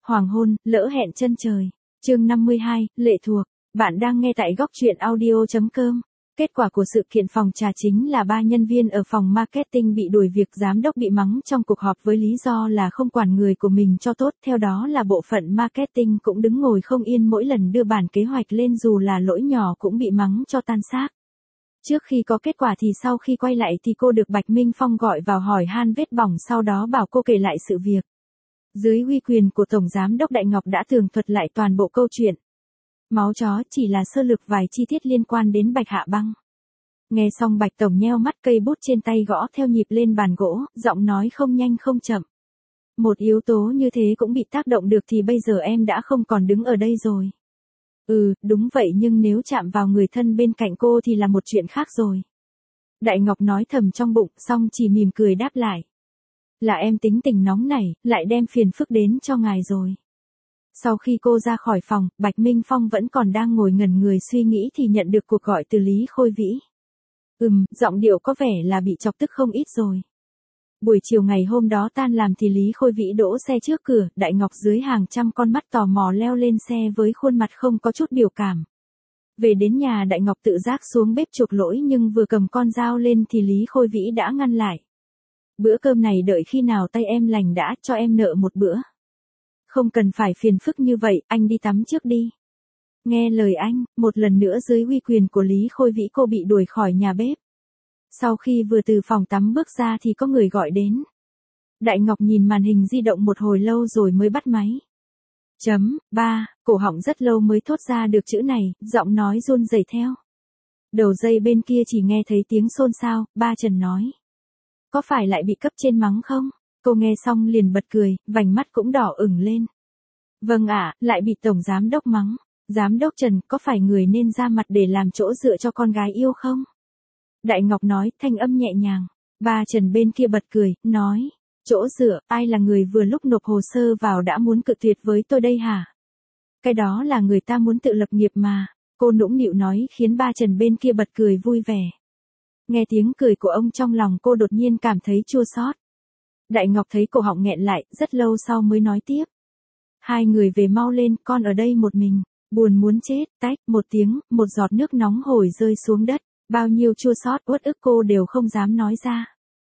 Hoàng hôn, lỡ hẹn chân trời. Chương 52, lệ thuộc. Bạn đang nghe tại góc truyện audio.com. Kết quả của sự kiện phòng trà chính là 3 nhân viên ở phòng marketing bị đuổi việc, giám đốc bị mắng trong cuộc họp với lý do là không quản người của mình cho tốt. Theo đó là bộ phận marketing cũng đứng ngồi không yên mỗi lần đưa bản kế hoạch lên, dù là lỗi nhỏ cũng bị mắng cho tan xác. Trước khi có kết quả thì sau khi quay lại thì cô được Bạch Minh Phong gọi vào hỏi han vết bỏng, sau đó bảo cô kể lại sự việc. Dưới uy quyền của Tổng Giám đốc Đại Ngọc đã tường thuật lại toàn bộ câu chuyện. Máu chó chỉ là sơ lược vài chi tiết liên quan đến Bạch Hạ Băng. Nghe xong Bạch Tổng nheo mắt, cây bút trên tay gõ theo nhịp lên bàn gỗ, giọng nói không nhanh không chậm. Một yếu tố như thế cũng bị tác động được thì bây giờ em đã không còn đứng ở đây rồi. Đúng vậy, nhưng nếu chạm vào người thân bên cạnh cô thì là một chuyện khác rồi. Đại Ngọc nói thầm trong bụng, xong chỉ mỉm cười đáp lại. Là em tính tình nóng nảy, lại đem phiền phức đến cho ngài rồi. Sau khi cô ra khỏi phòng, Bạch Minh Phong vẫn còn đang ngồi ngẩn người suy nghĩ thì nhận được cuộc gọi từ Lý Khôi Vĩ. Giọng điệu có vẻ là bị chọc tức không ít rồi. Buổi chiều ngày hôm đó tan làm thì Lý Khôi Vĩ đỗ xe trước cửa, Đại Ngọc dưới hàng trăm con mắt tò mò leo lên xe với khuôn mặt không có chút biểu cảm. Về đến nhà, Đại Ngọc tự giác xuống bếp chuộc lỗi, nhưng vừa cầm con dao lên thì Lý Khôi Vĩ đã ngăn lại. Bữa cơm này đợi khi nào tay em lành đã, cho em nợ một bữa. Không cần phải phiền phức như vậy, anh đi tắm trước đi. Nghe lời anh, một lần nữa dưới uy quyền của Lý Khôi Vĩ cô bị đuổi khỏi nhà bếp. Sau khi vừa từ phòng tắm bước ra thì có người gọi đến. Đại Ngọc nhìn màn hình di động một hồi lâu rồi mới bắt máy. Cổ họng rất lâu mới thốt ra được chữ này, giọng nói run rẩy theo. Đầu dây bên kia chỉ nghe thấy tiếng xôn xao, ba Trần nói. Có phải lại bị cấp trên mắng không? Cô nghe xong liền bật cười, vành mắt cũng đỏ ửng lên. Vâng ạ, lại bị Tổng Giám đốc mắng. Giám đốc Trần, có phải người nên ra mặt để làm chỗ dựa cho con gái yêu không? Đại Ngọc nói, thanh âm nhẹ nhàng. Ba Trần bên kia bật cười, nói. Chỗ dựa, ai là người vừa lúc nộp hồ sơ vào đã muốn cự tuyệt với tôi đây hả? Cái đó là người ta muốn tự lập nghiệp mà. Cô nũng nịu nói khiến ba Trần bên kia bật cười vui vẻ. Nghe tiếng cười của ông trong lòng cô đột nhiên cảm thấy chua xót. Đại Ngọc thấy cổ họng nghẹn lại, rất lâu sau mới nói tiếp. Hai người về mau lên, con ở đây một mình. Buồn muốn chết, tách, một tiếng, một giọt nước nóng hổi rơi xuống đất. Bao nhiêu chua xót uất ức cô đều không dám nói ra.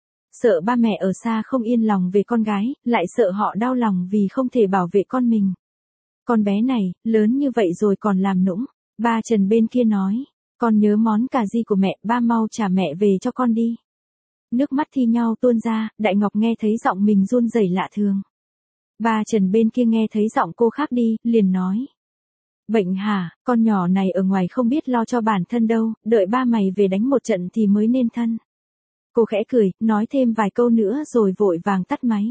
Sợ ba mẹ ở xa không yên lòng về con gái, lại sợ họ đau lòng vì không thể bảo vệ con mình. Con bé này, lớn như vậy rồi còn làm nũng. Ba Trần bên kia nói. Con nhớ món cà ri của mẹ, ba mau trả mẹ về cho con đi. Nước mắt thi nhau tuôn ra, Đại Ngọc nghe thấy giọng mình run rẩy lạ thường. Ba Trần bên kia nghe thấy giọng cô khác đi, liền nói. Bệnh hả, con nhỏ này ở ngoài không biết lo cho bản thân đâu, đợi ba mày về đánh một trận thì mới nên thân. Cô khẽ cười, nói thêm vài câu nữa rồi vội vàng tắt máy.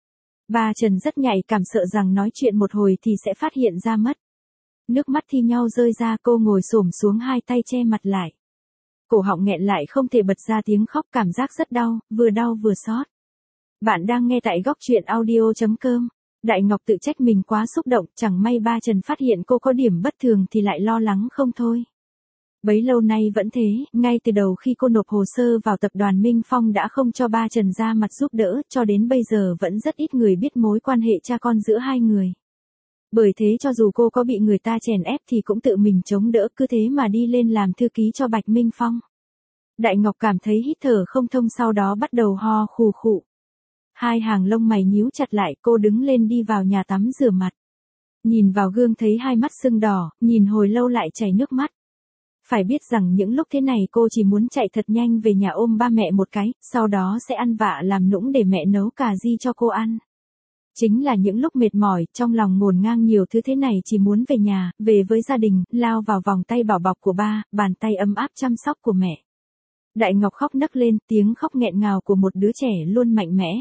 Ba Trần rất nhạy cảm, sợ rằng nói chuyện một hồi thì sẽ phát hiện ra mất. Nước mắt thi nhau rơi ra, cô ngồi xổm xuống, hai tay che mặt lại. Cổ họng nghẹn lại không thể bật ra tiếng khóc, cảm giác rất đau vừa xót. Bạn đang nghe tại góc truyện audio.com. Đại Ngọc tự trách mình quá xúc động, chẳng may ba Trần phát hiện cô có điểm bất thường thì lại lo lắng không thôi. Bấy lâu nay vẫn thế, ngay từ đầu khi cô nộp hồ sơ vào tập đoàn Minh Phong đã không cho ba Trần ra mặt giúp đỡ, cho đến bây giờ vẫn rất ít người biết mối quan hệ cha con giữa hai người. Bởi thế cho dù cô có bị người ta chèn ép thì cũng tự mình chống đỡ, cứ thế mà đi lên làm thư ký cho Bạch Minh Phong. Đại Ngọc cảm thấy hít thở không thông, sau đó bắt đầu ho khù khụ. Hai hàng lông mày nhíu chặt lại, cô đứng lên đi vào nhà tắm rửa mặt. Nhìn vào gương thấy hai mắt sưng đỏ, nhìn hồi lâu lại chảy nước mắt. Phải biết rằng những lúc thế này cô chỉ muốn chạy thật nhanh về nhà ôm ba mẹ một cái, sau đó sẽ ăn vạ làm nũng để mẹ nấu cà ri cho cô ăn. Chính là những lúc mệt mỏi, trong lòng ngổn ngang nhiều thứ thế này, chỉ muốn về nhà, về với gia đình, lao vào vòng tay bảo bọc của ba, bàn tay ấm áp chăm sóc của mẹ. Đại Ngọc khóc nấc lên, tiếng khóc nghẹn ngào của một đứa trẻ luôn mạnh mẽ.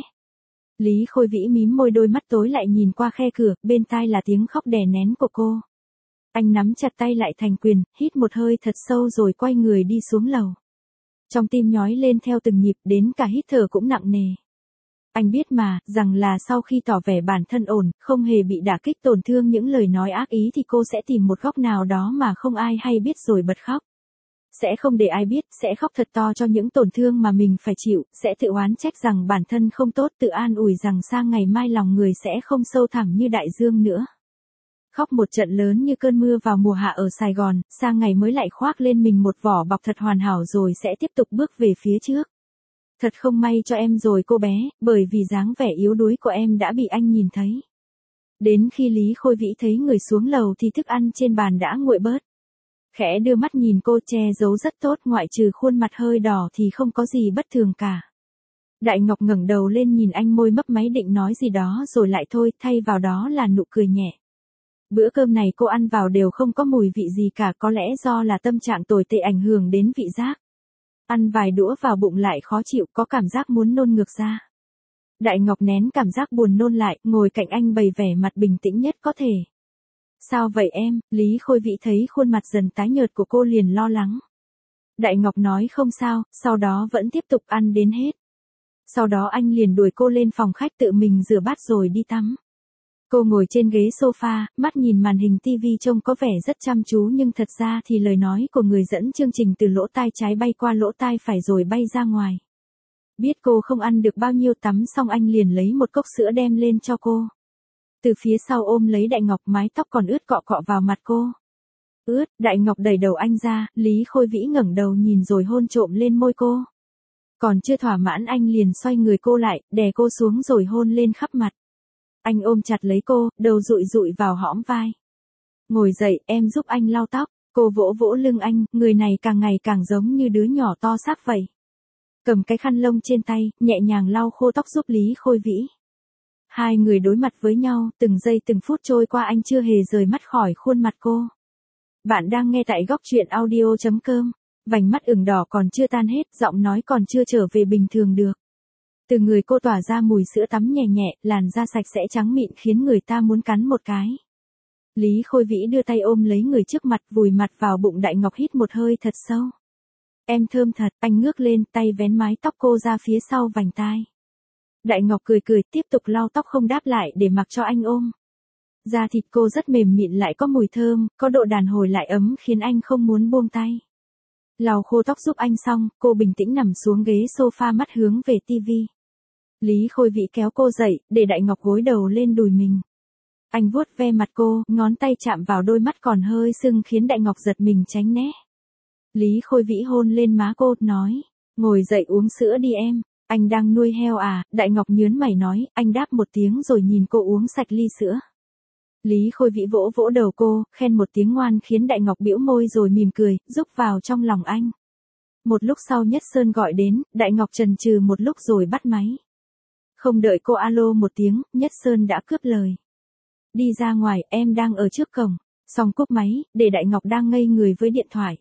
Lý Khôi Vĩ mím môi, đôi mắt tối lại nhìn qua khe cửa, bên tai là tiếng khóc đè nén của cô. Anh nắm chặt tay lại thành quyền, hít một hơi thật sâu rồi quay người đi xuống lầu. Trong tim nhói lên theo từng nhịp, đến cả hít thở cũng nặng nề. Anh biết mà, rằng là sau khi tỏ vẻ bản thân ổn, không hề bị đả kích tổn thương những lời nói ác ý thì cô sẽ tìm một góc nào đó mà không ai hay biết rồi bật khóc. Sẽ không để ai biết, sẽ khóc thật to cho những tổn thương mà mình phải chịu, sẽ tự oán trách rằng bản thân không tốt, tự an ủi rằng sang ngày mai lòng người sẽ không sâu thẳm như đại dương nữa. Khóc một trận lớn như cơn mưa vào mùa hạ ở Sài Gòn, sang ngày mới lại khoác lên mình một vỏ bọc thật hoàn hảo rồi sẽ tiếp tục bước về phía trước. Thật không may cho em rồi cô bé, bởi vì dáng vẻ yếu đuối của em đã bị anh nhìn thấy. Đến khi Lý Khôi Vĩ thấy người xuống lầu thì thức ăn trên bàn đã nguội bớt. Khẽ đưa mắt nhìn cô, che giấu rất tốt, ngoại trừ khuôn mặt hơi đỏ thì không có gì bất thường cả. Đại Ngọc ngẩng đầu lên nhìn anh, môi mấp máy định nói gì đó rồi lại thôi, thay vào đó là nụ cười nhẹ. Bữa cơm này cô ăn vào đều không có mùi vị gì cả, có lẽ do là tâm trạng tồi tệ ảnh hưởng đến vị giác. Ăn vài đũa vào bụng lại khó chịu, có cảm giác muốn nôn ngược ra. Đại Ngọc nén cảm giác buồn nôn lại, ngồi cạnh anh bày vẻ mặt bình tĩnh nhất có thể. Sao vậy em? Lý Khôi Vĩ thấy khuôn mặt dần tái nhợt của cô liền lo lắng. Đại Ngọc nói không sao, sau đó vẫn tiếp tục ăn đến hết. Sau đó anh liền đuổi cô lên phòng khách tự mình rửa bát rồi đi tắm. Cô ngồi trên ghế sofa, mắt nhìn màn hình TV trông có vẻ rất chăm chú nhưng thật ra thì lời nói của người dẫn chương trình từ lỗ tai trái bay qua lỗ tai phải rồi bay ra ngoài. Biết cô không ăn được bao nhiêu, tắm xong anh liền lấy một cốc sữa đem lên cho cô. Từ phía sau ôm lấy Đại Ngọc, mái tóc còn ướt cọ cọ vào mặt cô. Ướt, Đại Ngọc đẩy đầu anh ra, Lý Khôi Vĩ ngẩng đầu nhìn rồi hôn trộm lên môi cô. Còn chưa thỏa mãn anh liền xoay người cô lại, đè cô xuống rồi hôn lên khắp mặt. Anh ôm chặt lấy cô, đầu dụi dụi vào hõm vai. Ngồi dậy, em giúp anh lau tóc. Cô vỗ vỗ lưng anh, người này càng ngày càng giống như đứa nhỏ to xác vậy. Cầm cái khăn lông trên tay, nhẹ nhàng lau khô tóc giúp Lý Khôi Vĩ. Hai người đối mặt với nhau, từng giây từng phút trôi qua anh chưa hề rời mắt khỏi khuôn mặt cô. Bạn đang nghe tại góc truyện audio.com. Vành mắt ửng đỏ còn chưa tan hết, giọng nói còn chưa trở về bình thường được. Từ người cô tỏa ra mùi sữa tắm nhẹ nhẹ, làn da sạch sẽ trắng mịn khiến người ta muốn cắn một cái. Lý Khôi Vĩ đưa tay ôm lấy người trước mặt, vùi mặt vào bụng Đại Ngọc, hít một hơi thật sâu. Em thơm thật, anh ngước lên, tay vén mái tóc cô ra phía sau vành tai. Đại Ngọc cười cười, tiếp tục lau tóc không đáp lại để mặc cho anh ôm. Da thịt cô rất mềm mịn lại có mùi thơm, có độ đàn hồi lại ấm khiến anh không muốn buông tay. Lau khô tóc giúp anh xong, cô bình tĩnh nằm xuống ghế sofa, mắt hướng về tivi. Lý Khôi Vĩ kéo cô dậy, để Đại Ngọc gối đầu lên đùi mình. Anh vuốt ve mặt cô, ngón tay chạm vào đôi mắt còn hơi sưng khiến Đại Ngọc giật mình tránh né. Lý Khôi Vĩ hôn lên má cô, nói, ngồi dậy uống sữa đi em. Anh đang nuôi heo à? Đại Ngọc nhớn mày nói, anh đáp một tiếng rồi nhìn cô uống sạch ly sữa. Lý Khôi Vĩ vỗ vỗ đầu cô, khen một tiếng ngoan khiến Đại Ngọc bĩu môi rồi mỉm cười, rúc vào trong lòng anh. Một lúc sau Nhất Sơn gọi đến, Đại Ngọc chần chừ một lúc rồi bắt máy. Không đợi cô alo một tiếng, Nhất Sơn đã cướp lời. Đi ra ngoài, em đang ở trước cổng. Xong cúp máy, để Đại Ngọc đang ngây người với điện thoại.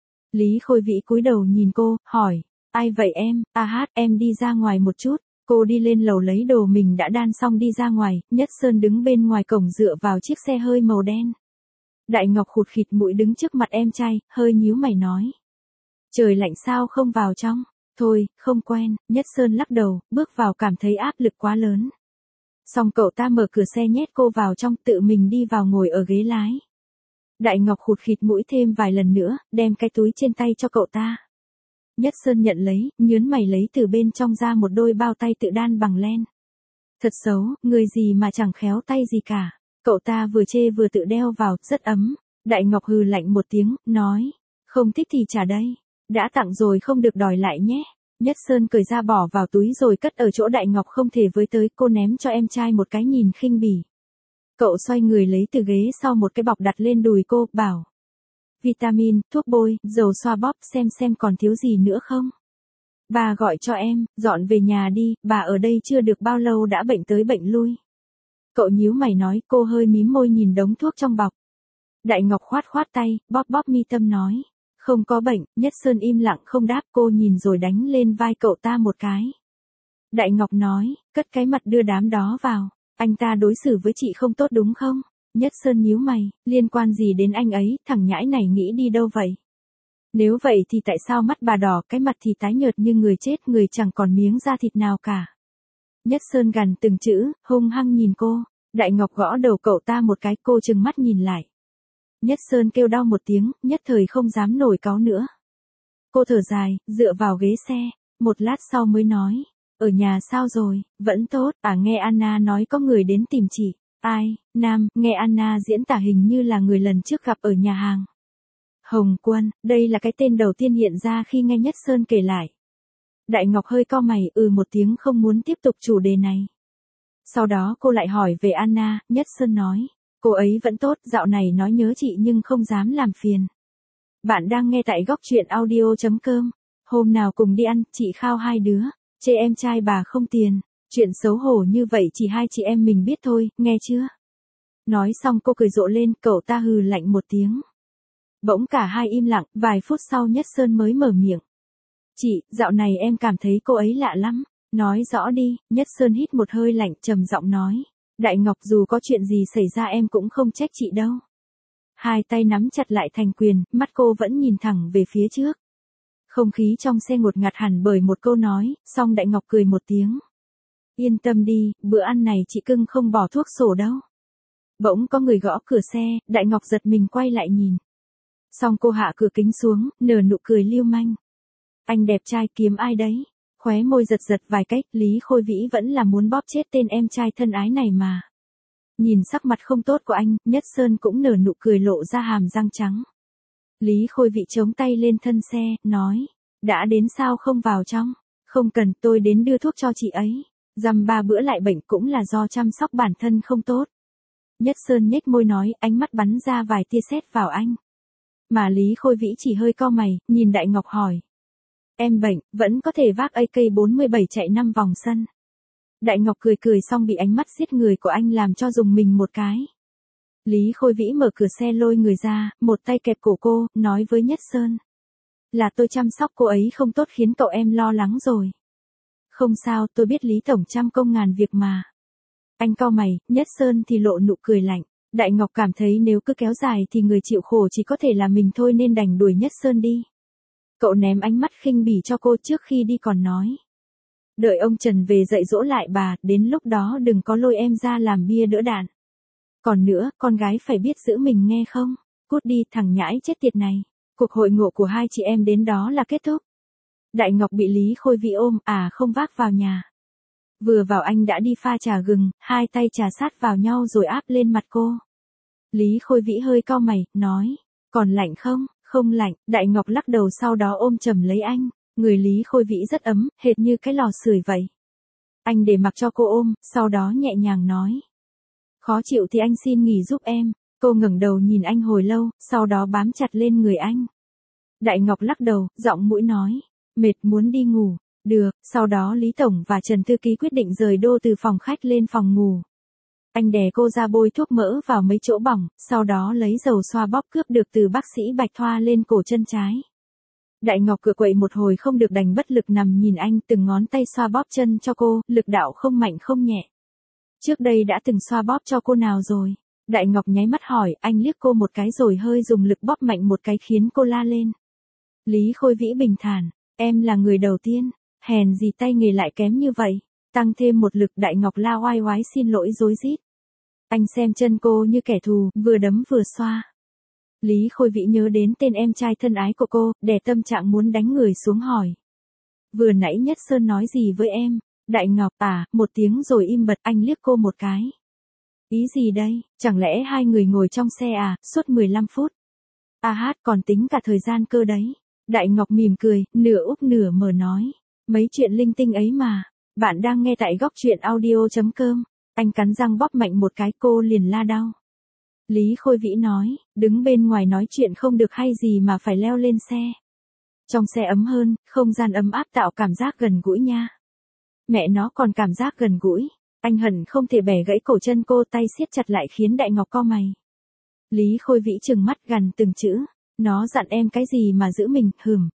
Lý Khôi Vĩ cúi đầu nhìn cô, hỏi, ai vậy em? Em đi ra ngoài một chút. Cô đi lên lầu lấy đồ mình đã đan xong đi ra ngoài, Nhất Sơn đứng bên ngoài cổng dựa vào chiếc xe hơi màu đen. Đại Ngọc khụt khịt mũi đứng trước mặt em trai, hơi nhíu mày nói. Trời lạnh sao không vào trong? Thôi, không quen, Nhất Sơn lắc đầu, bước vào cảm thấy áp lực quá lớn. Xong cậu ta mở cửa xe nhét cô vào trong, tự mình đi vào ngồi ở ghế lái. Đại Ngọc khụt khịt mũi thêm vài lần nữa, đem cái túi trên tay cho cậu ta. Nhất Sơn nhận lấy, nhớn mày lấy từ bên trong ra một đôi bao tay tự đan bằng len. Thật xấu, người gì mà chẳng khéo tay gì cả. Cậu ta vừa chê vừa tự đeo vào, rất ấm. Đại Ngọc hừ lạnh một tiếng, nói, không thích thì trả đây. Đã tặng rồi không được đòi lại nhé. Nhất Sơn cởi ra bỏ vào túi rồi cất ở chỗ Đại Ngọc không thể với tới, cô ném cho em trai một cái nhìn khinh bỉ. Cậu xoay người lấy từ ghế sau một cái bọc đặt lên đùi cô, bảo. Vitamin, thuốc bôi, dầu xoa bóp, xem còn thiếu gì nữa không. Bà gọi cho em, dọn về nhà đi, bà ở đây chưa được bao lâu đã bệnh tới bệnh lui. Cậu nhíu mày nói, cô hơi mím môi nhìn đống thuốc trong bọc. Đại Ngọc khoát khoát tay, bóp bóp mi tâm nói. Không có bệnh, Nhất Sơn im lặng không đáp, cô nhìn rồi đánh lên vai cậu ta một cái. Đại Ngọc nói, cất cái mặt đưa đám đó vào, anh ta đối xử với chị không tốt đúng không? Nhất Sơn nhíu mày, liên quan gì đến anh ấy, thằng nhãi này nghĩ đi đâu vậy? Nếu vậy thì tại sao mắt bà đỏ, cái mặt thì tái nhợt như người chết, người chẳng còn miếng da thịt nào cả. Nhất Sơn gằn từng chữ, hung hăng nhìn cô. Đại Ngọc gõ đầu cậu ta một cái, cô trừng mắt nhìn lại. Nhất Sơn kêu đau một tiếng, nhất thời không dám nổi cáu nữa. Cô thở dài, dựa vào ghế xe, một lát sau mới nói, ở nhà sao rồi, vẫn tốt, nghe Anna nói có người đến tìm chị. Ai, nam, nghe Anna diễn tả hình như là người lần trước gặp ở nhà hàng. Hồng Quân, đây là cái tên đầu tiên hiện ra khi nghe Nhất Sơn kể lại. Đại Ngọc hơi cau mày, một tiếng không muốn tiếp tục chủ đề này. Sau đó cô lại hỏi về Anna, Nhất Sơn nói, cô ấy vẫn tốt, dạo này nói nhớ chị nhưng không dám làm phiền. Bạn đang nghe tại góc truyện audio.com, hôm nào cùng đi ăn, chị khao hai đứa, chê em trai bà không tiền, chuyện xấu hổ như vậy chỉ hai chị em mình biết thôi, nghe chưa? Nói xong cô cười rộ lên, cậu ta hừ lạnh một tiếng. Bỗng cả hai im lặng, vài phút sau Nhất Sơn mới mở miệng. Chị, dạo này em cảm thấy cô ấy lạ lắm. Nói rõ đi, Nhất Sơn hít một hơi lạnh trầm giọng nói. Đại Ngọc dù có chuyện gì xảy ra em cũng không trách chị đâu. Hai tay nắm chặt lại thành quyền, mắt cô vẫn nhìn thẳng về phía trước. Không khí trong xe ngột ngạt hẳn bởi một câu nói, xong Đại Ngọc cười một tiếng. Yên tâm đi, bữa ăn này chị cưng không bỏ thuốc sổ đâu. Bỗng có người gõ cửa xe, Đại Ngọc giật mình quay lại nhìn. Xong cô hạ cửa kính xuống, nở nụ cười lưu manh. Anh đẹp trai kiếm ai đấy? Khóe môi giật giật vài cách, Lý Khôi Vĩ vẫn là muốn bóp chết tên em trai thân ái này mà. Nhìn sắc mặt không tốt của anh, Nhất Sơn cũng nở nụ cười lộ ra hàm răng trắng. Lý Khôi Vĩ chống tay lên thân xe, nói. Đã đến sao không vào trong? Không cần, tôi đến đưa thuốc cho chị ấy. Dăm ba bữa lại bệnh cũng là do chăm sóc bản thân không tốt. Nhất Sơn nhếch môi nói, ánh mắt bắn ra vài tia sét vào anh. Mà Lý Khôi Vĩ chỉ hơi cau mày, nhìn Đại Ngọc hỏi. Em bệnh, vẫn có thể vác AK-47 chạy 5 vòng sân. Đại Ngọc cười cười xong bị ánh mắt giết người của anh làm cho dùng mình một cái. Lý Khôi Vĩ mở cửa xe lôi người ra, một tay kẹp cổ cô, nói với Nhất Sơn. Là tôi chăm sóc cô ấy không tốt khiến cậu em lo lắng rồi. Không sao, tôi biết Lý Tổng trăm công ngàn việc mà. Anh cau mày, Nhất Sơn thì lộ nụ cười lạnh. Đại Ngọc cảm thấy nếu cứ kéo dài thì người chịu khổ chỉ có thể là mình thôi nên đành đuổi Nhất Sơn đi. Cậu ném ánh mắt khinh bỉ cho cô trước khi đi còn nói. Đợi ông Trần về dạy dỗ lại bà, đến lúc đó đừng có lôi em ra làm bia đỡ đạn. Còn nữa, con gái phải biết giữ mình nghe không? Cút đi, thằng nhãi chết tiệt này. Cuộc hội ngộ của hai chị em đến đó là kết thúc. Đại Ngọc bị Lý Khôi Vĩ ôm, không vác vào nhà. Vừa vào anh đã đi pha trà gừng, hai tay trà sát vào nhau rồi áp lên mặt cô. Lý Khôi Vĩ hơi cau mày, nói, còn lạnh không? Không lạnh, Đại Ngọc lắc đầu sau đó ôm chầm lấy anh, người Lý Khôi Vĩ rất ấm, hệt như cái lò sưởi vậy. Anh để mặc cho cô ôm, sau đó nhẹ nhàng nói. Khó chịu thì anh xin nghỉ giúp em. Cô ngẩng đầu nhìn anh hồi lâu, sau đó bám chặt lên người anh. Đại Ngọc lắc đầu, giọng mũi nói, mệt muốn đi ngủ. Được, sau đó Lý Tổng và Trần Thư Ký quyết định rời đô từ phòng khách lên phòng ngủ. Anh đè cô ra bôi thuốc mỡ vào mấy chỗ bỏng, sau đó lấy dầu xoa bóp cướp được từ bác sĩ Bạch thoa lên cổ chân trái. Đại Ngọc cựa quậy một hồi không được đành bất lực nằm nhìn anh từng ngón tay xoa bóp chân cho cô, lực đạo không mạnh không nhẹ. Trước đây đã từng xoa bóp cho cô nào rồi? Đại Ngọc nháy mắt hỏi, anh liếc cô một cái rồi hơi dùng lực bóp mạnh một cái khiến cô la lên. Lý Khôi Vĩ bình thản, em là người đầu tiên, hèn gì tay nghề lại kém như vậy. Tăng thêm một lực Đại Ngọc la oai oái xin lỗi rối rít. Anh xem chân cô như kẻ thù, vừa đấm vừa xoa. Lý Khôi Vĩ nhớ đến tên em trai thân ái của cô, đè tâm trạng muốn đánh người xuống hỏi. Vừa nãy Nhất Sơn nói gì với em? Đại Ngọc một tiếng rồi im bặt, anh liếc cô một cái. Ý gì đây, chẳng lẽ hai người ngồi trong xe suốt 15 phút? Còn tính cả thời gian cơ đấy. Đại Ngọc mỉm cười, nửa úp nửa mở nói. Mấy chuyện linh tinh ấy mà. Bạn đang nghe tại góc truyện audio.com. Anh cắn răng bóp mạnh một cái cô liền la đau. Lý Khôi Vĩ nói, đứng bên ngoài nói chuyện không được hay gì mà phải leo lên xe. Trong xe ấm hơn, không gian ấm áp tạo cảm giác gần gũi nha. Mẹ nó còn cảm giác gần gũi. Anh hận không thể bẻ gãy cổ chân cô, tay siết chặt lại khiến Đại Ngọc cau mày. Lý Khôi Vĩ trừng mắt gằn từng chữ. Nó dặn em cái gì mà giữ mình,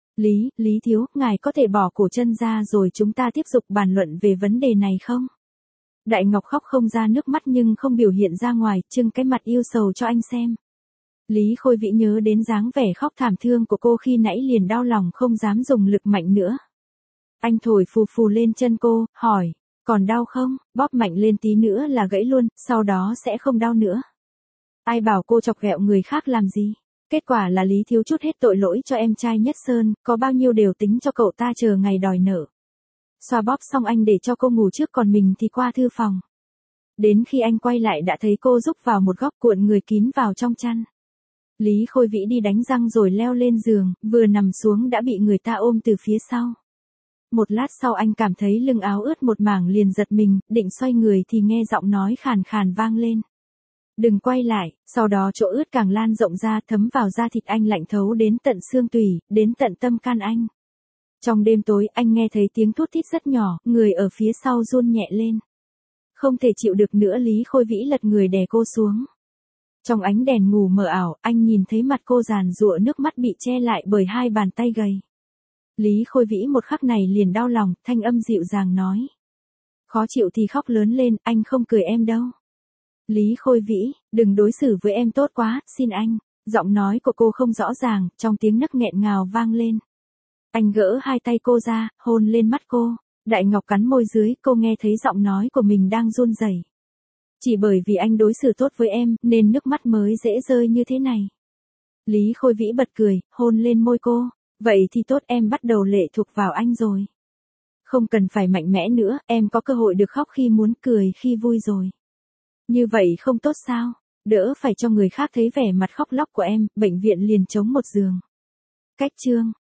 Lý thiếu, ngài có thể bỏ cổ chân ra rồi chúng ta tiếp tục bàn luận về vấn đề này không? Đại Ngọc khóc không ra nước mắt nhưng không biểu hiện ra ngoài, trưng cái mặt yêu sầu cho anh xem. Lý Khôi Vĩ nhớ đến dáng vẻ khóc thảm thương của cô khi nãy liền đau lòng không dám dùng lực mạnh nữa. Anh thổi phù phù lên chân cô, hỏi, còn đau không? Bóp mạnh lên tí nữa là gãy luôn, sau đó sẽ không đau nữa. Ai bảo cô chọc ghẹo người khác làm gì? Kết quả là Lý thiếu chút hết tội lỗi cho em trai Nhất Sơn, có bao nhiêu đều tính cho cậu ta chờ ngày đòi nợ. Xoa bóp xong anh để cho cô ngủ trước còn mình thì qua thư phòng. Đến khi anh quay lại đã thấy cô rúc vào một góc cuộn người kín vào trong chăn. Lý Khôi Vĩ đi đánh răng rồi leo lên giường, vừa nằm xuống đã bị người ta ôm từ phía sau. Một lát sau anh cảm thấy lưng áo ướt một mảng liền giật mình, định xoay người thì nghe giọng nói khàn khàn vang lên. Đừng quay lại, sau đó chỗ ướt càng lan rộng ra thấm vào da thịt anh lạnh thấu đến tận xương tủy, đến tận tâm can anh. Trong đêm tối anh nghe thấy tiếng thút thít rất nhỏ, người ở phía sau run nhẹ lên. Không thể chịu được nữa Lý Khôi Vĩ lật người đè cô xuống. Trong ánh đèn ngủ mờ ảo, anh nhìn thấy mặt cô giàn giụa nước mắt bị che lại bởi hai bàn tay gầy. Lý Khôi Vĩ một khắc này liền đau lòng, thanh âm dịu dàng nói. Khó chịu thì khóc lớn lên, anh không cười em đâu. Lý Khôi Vĩ, đừng đối xử với em tốt quá, xin anh. Giọng nói của cô không rõ ràng, trong tiếng nấc nghẹn ngào vang lên. Anh gỡ hai tay cô ra, hôn lên mắt cô. Đại Ngọc cắn môi dưới, cô nghe thấy giọng nói của mình đang run rẩy. Chỉ bởi vì anh đối xử tốt với em, nên nước mắt mới dễ rơi như thế này. Lý Khôi Vĩ bật cười, hôn lên môi cô. Vậy thì tốt, em bắt đầu lệ thuộc vào anh rồi. Không cần phải mạnh mẽ nữa, em có cơ hội được khóc khi muốn, cười khi vui rồi. Như vậy không tốt sao? Đỡ phải cho người khác thấy vẻ mặt khóc lóc của em, bệnh viện liền trống một giường. Cách chương